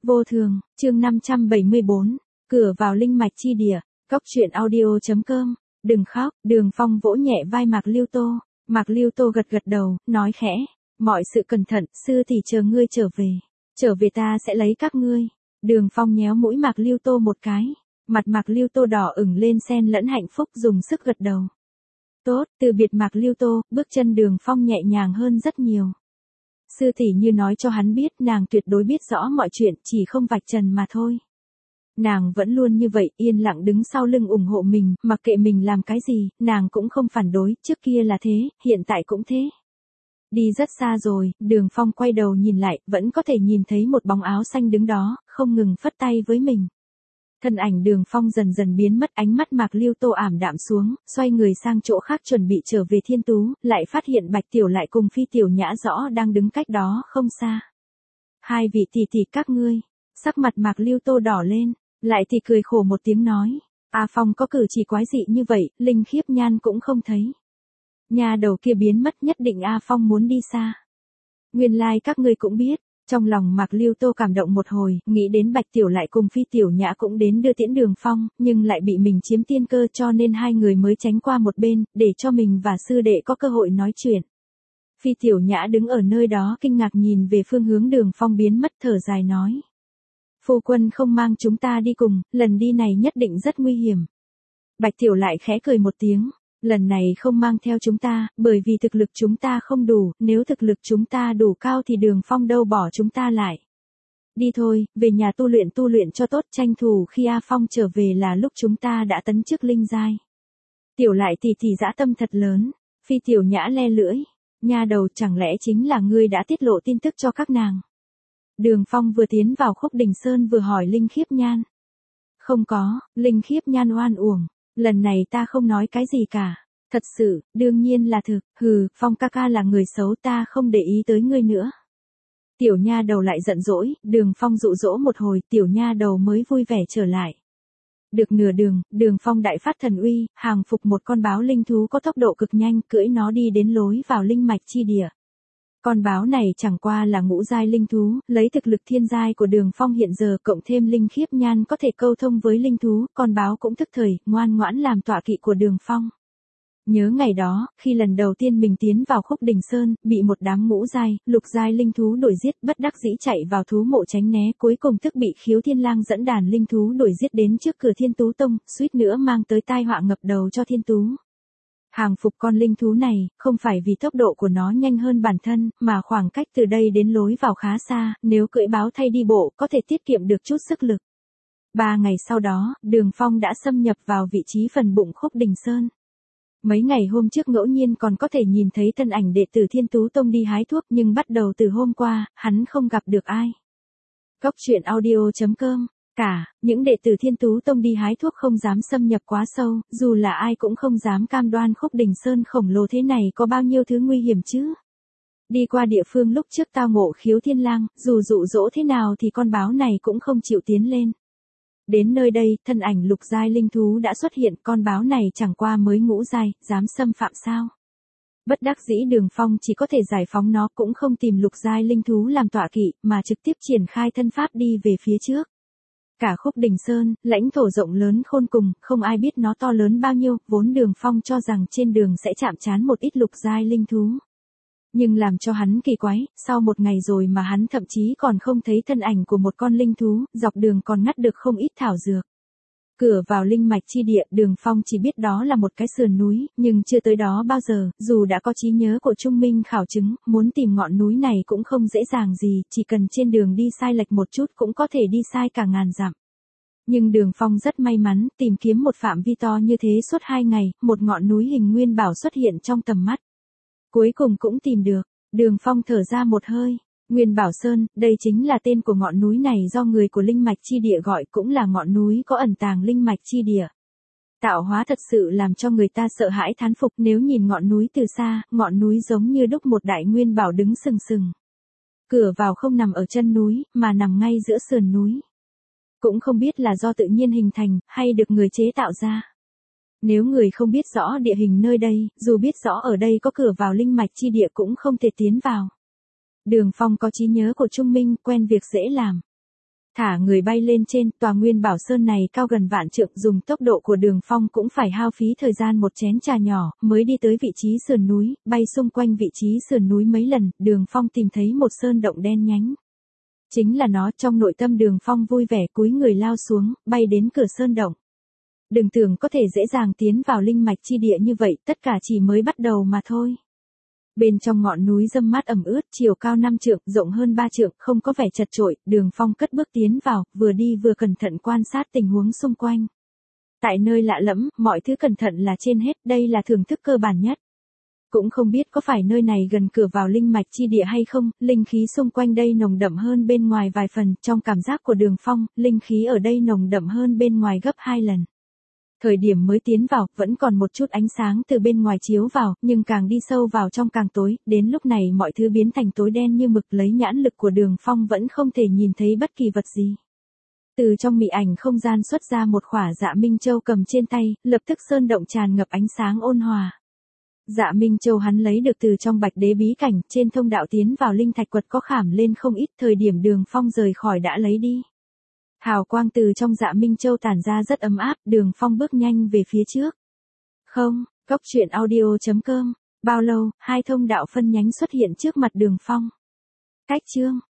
Vô thường, chương 574, cửa vào linh mạch chi địa, cóc truyện audio.com, đừng khóc, Đường Phong vỗ nhẹ vai Mạc Lưu Tô, Mạc Lưu Tô gật gật đầu, nói khẽ, mọi sự cẩn thận, sư tỷ chờ ngươi trở về ta sẽ lấy các ngươi. Đường Phong nhéo mũi Mạc Lưu Tô một cái, mặt Mạc Lưu Tô đỏ ửng lên xen lẫn hạnh phúc dùng sức gật đầu. Tốt, từ biệt Mạc Lưu Tô, bước chân Đường Phong nhẹ nhàng hơn rất nhiều. Sư tỷ như nói cho hắn biết nàng tuyệt đối biết rõ mọi chuyện, chỉ không vạch trần mà thôi. Nàng vẫn luôn như vậy, yên lặng đứng sau lưng ủng hộ mình, mặc kệ mình làm cái gì, nàng cũng không phản đối, trước kia là thế, hiện tại cũng thế. Đi rất xa rồi, Đường Phong quay đầu nhìn lại, vẫn có thể nhìn thấy một bóng áo xanh đứng đó, không ngừng phất tay với mình. Thân ảnh Đường Phong dần dần biến mất, ánh mắt Mạc Lưu Tô ảm đạm xuống, xoay người sang chỗ khác chuẩn bị trở về Thiên Tú, lại phát hiện Bạch Tiểu Lại cùng Phi Tiểu Nhã rõ đang đứng cách đó không xa. Hai vị tỷ tỷ các ngươi, sắc mặt Mạc Lưu Tô đỏ lên, lại thì cười khổ một tiếng nói, A Phong có cử chỉ quái dị như vậy, Linh Khiếp Nhan cũng không thấy. Nhà đầu kia biến mất nhất định A Phong muốn đi xa. Nguyên lai các ngươi cũng biết. Trong lòng Mạc Lưu Tô cảm động một hồi, nghĩ đến Bạch Tiểu Lại cùng Phi Tiểu Nhã cũng đến đưa tiễn Đường Phong, nhưng lại bị mình chiếm tiên cơ cho nên hai người mới tránh qua một bên, để cho mình và sư đệ có cơ hội nói chuyện. Phi Tiểu Nhã đứng ở nơi đó kinh ngạc nhìn về phương hướng Đường Phong biến mất thở dài nói. Phu quân không mang chúng ta đi cùng, lần đi này nhất định rất nguy hiểm. Bạch Tiểu Lại khẽ cười một tiếng. Lần này không mang theo chúng ta, bởi vì thực lực chúng ta không đủ, nếu thực lực chúng ta đủ cao thì Đường Phong đâu bỏ chúng ta lại. Đi thôi, về nhà tu luyện cho tốt, tranh thủ khi A Phong trở về là lúc chúng ta đã tấn chức linh giai. Tiểu Lại tỷ tỷ dã tâm thật lớn, Phi Tiểu Nhã le lưỡi, nha đầu chẳng lẽ chính là ngươi đã tiết lộ tin tức cho các nàng. Đường Phong vừa tiến vào Khúc Đình Sơn vừa hỏi Linh Khiếp Nhan. Không có, Linh Khiếp Nhan oan uổng. Lần này ta không nói cái gì cả. Thật sự, đương nhiên là thực, Phong ca ca là người xấu ta không để ý tới ngươi nữa. Tiểu nha đầu lại giận dỗi, Đường Phong dụ dỗ một hồi, tiểu nha đầu mới vui vẻ trở lại. Được nửa đường, Đường Phong đại phát thần uy, hàng phục một con báo linh thú có tốc độ cực nhanh, cưỡi nó đi đến lối vào linh mạch chi địa. Con báo này chẳng qua là ngũ giai linh thú, lấy thực lực thiên giai của Đường Phong hiện giờ cộng thêm Linh Khiếp Nhan có thể câu thông với linh thú, con báo cũng thức thời, ngoan ngoãn làm tọa kỵ của Đường Phong. Nhớ ngày đó, khi lần đầu tiên mình tiến vào Khúc Đình Sơn, bị một đám ngũ giai, lục giai linh thú đuổi giết, bất đắc dĩ chạy vào thú mộ tránh né, cuối cùng tức bị Khiếu Thiên Lang dẫn đàn linh thú đuổi giết đến trước cửa Thiên Tú Tông, suýt nữa mang tới tai họa ngập đầu cho Thiên Tú. Hàng phục con linh thú này, không phải vì tốc độ của nó nhanh hơn bản thân, mà khoảng cách từ đây đến lối vào khá xa, nếu cưỡi báo thay đi bộ, có thể tiết kiệm được chút sức lực. 3 ngày sau đó, Đường Phong đã xâm nhập vào vị trí phần bụng Khúc Đình Sơn. Mấy ngày hôm trước ngẫu nhiên còn có thể nhìn thấy thân ảnh đệ tử Thiên Tú Tông đi hái thuốc, nhưng bắt đầu từ hôm qua, hắn không gặp được ai. Cóc truyện audio.com. Những đệ tử Thiên Tú Tông đi hái thuốc không dám xâm nhập quá sâu, dù là ai cũng không dám cam đoan Khúc Đình Sơn khổng lồ thế này có bao nhiêu thứ nguy hiểm chứ. Đi qua địa phương lúc trước tao ngộ Khiếu Thiên Lang, dù dụ dỗ thế nào thì con báo này cũng không chịu tiến lên. Đến nơi đây, thân ảnh lục giai linh thú đã xuất hiện, con báo này chẳng qua mới ngũ giai, dám xâm phạm sao. Bất đắc dĩ Đường Phong chỉ có thể giải phóng nó, cũng không tìm lục giai linh thú làm tọa kỵ, mà trực tiếp triển khai thân pháp đi về phía trước. Cả Khúc Đình Sơn, lãnh thổ rộng lớn khôn cùng, không ai biết nó to lớn bao nhiêu, vốn Đường Phong cho rằng trên đường sẽ chạm trán một ít lục giai linh thú. Nhưng làm cho hắn kỳ quái, sau một ngày rồi mà hắn thậm chí còn không thấy thân ảnh của một con linh thú, dọc đường còn ngắt được không ít thảo dược. Cửa vào linh mạch chi địa, Đường Phong chỉ biết đó là một cái sườn núi, nhưng chưa tới đó bao giờ, dù đã có trí nhớ của Trung Minh khảo chứng, muốn tìm ngọn núi này cũng không dễ dàng gì, chỉ cần trên đường đi sai lệch một chút cũng có thể đi sai cả ngàn dặm. Nhưng Đường Phong rất may mắn, tìm kiếm một phạm vi to như thế suốt 2 ngày, một ngọn núi hình nguyên bảo xuất hiện trong tầm mắt. Cuối cùng cũng tìm được, Đường Phong thở ra một hơi. Nguyên Bảo Sơn, đây chính là tên của ngọn núi này do người của linh mạch chi địa gọi, cũng là ngọn núi có ẩn tàng linh mạch chi địa. Tạo hóa thật sự làm cho người ta sợ hãi thán phục, nếu nhìn ngọn núi từ xa, ngọn núi giống như đúc một đại nguyên bảo đứng sừng sừng. Cửa vào không nằm ở chân núi, mà nằm ngay giữa sườn núi. Cũng không biết là do tự nhiên hình thành, hay được người chế tạo ra. Nếu người không biết rõ địa hình nơi đây, dù biết rõ ở đây có cửa vào linh mạch chi địa cũng không thể tiến vào. Đường Phong có trí nhớ của Trung Minh, quen việc dễ làm. Thả người bay lên trên, tòa Nguyên Bảo Sơn này cao gần vạn trượng, dùng tốc độ của Đường Phong cũng phải hao phí thời gian một chén trà nhỏ, mới đi tới vị trí sườn núi, bay xung quanh vị trí sườn núi mấy lần, Đường Phong tìm thấy một sơn động đen nhánh. Chính là nó, trong nội tâm Đường Phong vui vẻ cúi người lao xuống, bay đến cửa sơn động. Đừng tưởng có thể dễ dàng tiến vào linh mạch chi địa như vậy, tất cả chỉ mới bắt đầu mà thôi. Bên trong ngọn núi râm mát ẩm ướt, chiều cao 5 trượng, rộng hơn 3 trượng, không có vẻ chật chội, Đường Phong cất bước tiến vào, vừa đi vừa cẩn thận quan sát tình huống xung quanh. Tại nơi lạ lẫm, mọi thứ cẩn thận là trên hết, đây là thưởng thức cơ bản nhất. Cũng không biết có phải nơi này gần cửa vào linh mạch chi địa hay không, linh khí xung quanh đây nồng đậm hơn bên ngoài vài phần, trong cảm giác của Đường Phong, linh khí ở đây nồng đậm hơn bên ngoài gấp 2 lần. Thời điểm mới tiến vào, vẫn còn một chút ánh sáng từ bên ngoài chiếu vào, nhưng càng đi sâu vào trong càng tối, đến lúc này mọi thứ biến thành tối đen như mực, lấy nhãn lực của Đường Phong vẫn không thể nhìn thấy bất kỳ vật gì. Từ trong mị ảnh không gian xuất ra một khỏa Dạ Minh Châu cầm trên tay, lập tức sơn động tràn ngập ánh sáng ôn hòa. Dạ Minh Châu hắn lấy được từ trong Bạch Đế bí cảnh, trên thông đạo tiến vào linh thạch quật có khảm lên không ít, thời điểm Đường Phong rời khỏi đã lấy đi. Hào quang từ trong Dạ Minh Châu tản ra rất ấm áp, Đường Phong bước nhanh về phía trước. Không, Cốc Truyện Audio.com. Bao lâu, hai thông đạo phân nhánh xuất hiện trước mặt Đường Phong. Cách chương